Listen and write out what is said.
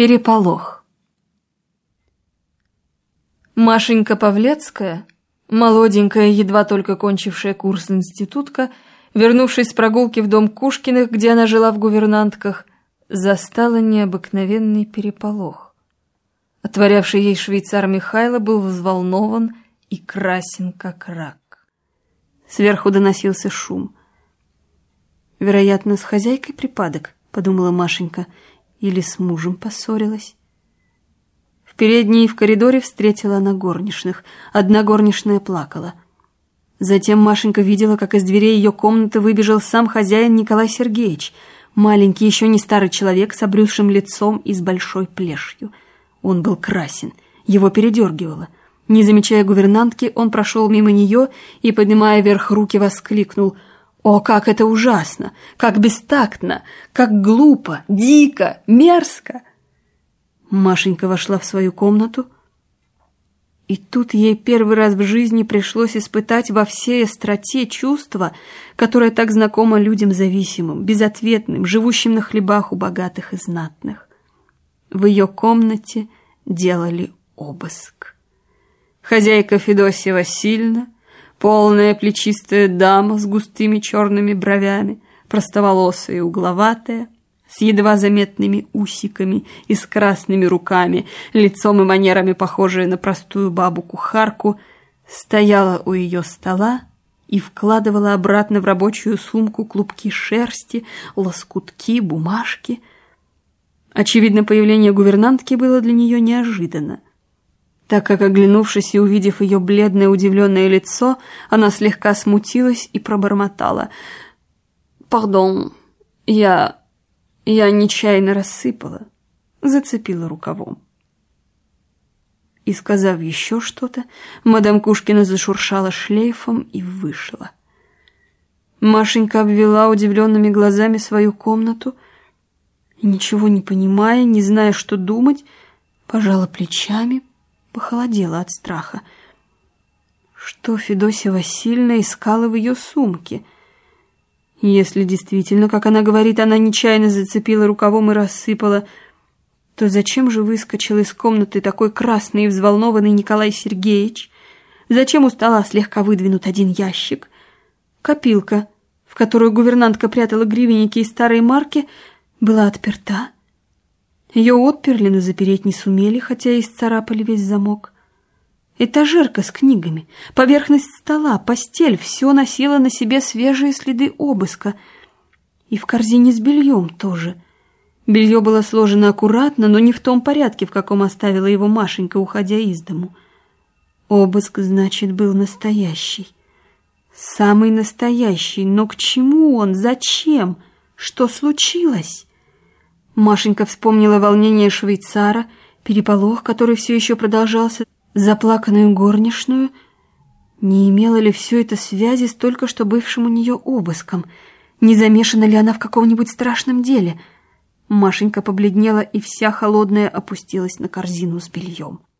Переполох. Машенька Павлецкая, молоденькая, едва только кончившая курс институтка, вернувшись с прогулки в дом Кушкиных, где она жила в гувернантках, застала необыкновенный переполох. Отворявший ей швейцар Михайло был взволнован и красен, как рак. Сверху доносился шум. «Вероятно, с хозяйкой припадок», — подумала Машенька, — или с мужем поссорилась. В передней и в коридоре встретила она горничных. Одна горничная плакала. Затем Машенька видела, как из дверей ее комнаты выбежал сам хозяин Николай Сергеевич, маленький, еще не старый человек с обрюзшим лицом и с большой плешью. Он был красен, его передергивало. Не замечая гувернантки, он прошел мимо нее и, поднимая вверх руки, воскликнул: «О, как это ужасно! Как бестактно! Как глупо! Дико! Мерзко!» Машенька вошла в свою комнату, и тут ей первый раз в жизни пришлось испытать во всей остроте чувство, которое так знакомо людям зависимым, безответным, живущим на хлебах у богатых и знатных. В ее комнате делали обыск. Хозяйка Федосья Васильевна, полная плечистая дама с густыми черными бровями, простоволосая и угловатая, с едва заметными усиками и с красными руками, лицом и манерами похожая на простую бабу-кухарку, стояла у ее стола и вкладывала обратно в рабочую сумку клубки шерсти, лоскутки, бумажки. Очевидно, появление гувернантки было для нее неожиданно, так как, оглянувшись и увидев ее бледное удивленное лицо, она слегка смутилась и пробормотала: «Пардон, я нечаянно рассыпала, зацепила рукавом». И, сказав еще что-то, мадам Кушкина зашуршала шлейфом и вышла. Машенька обвела удивленными глазами свою комнату и, ничего не понимая, не зная, что думать, пожала плечами, похолодела от страха. Что Федосья Васильевна искала в ее сумке? Если действительно, как она говорит, она нечаянно зацепила рукавом и рассыпала, то зачем же выскочил из комнаты такой красный и взволнованный Николай Сергеевич? Зачем у стола слегка выдвинут один ящик? Копилка, в которую гувернантка прятала гривенники и старые марки, была отперта. Ее отперли, но запереть не сумели, хотя и исцарапали весь замок. Этажерка с книгами, поверхность стола, постель — все носило на себе свежие следы обыска. И в корзине с бельем тоже. Белье было сложено аккуратно, но не в том порядке, в каком оставила его Машенька, уходя из дому. Обыск, значит, был настоящий. Самый настоящий. Но к чему он? Зачем? Что случилось? Машенька вспомнила волнение швейцара, переполох, который все еще продолжался, заплаканную горничную. Не имела ли все это связи с только что бывшим у нее обыском? Не замешана ли она в каком-нибудь страшном деле? Машенька побледнела и вся холодная опустилась на корзину с бельем.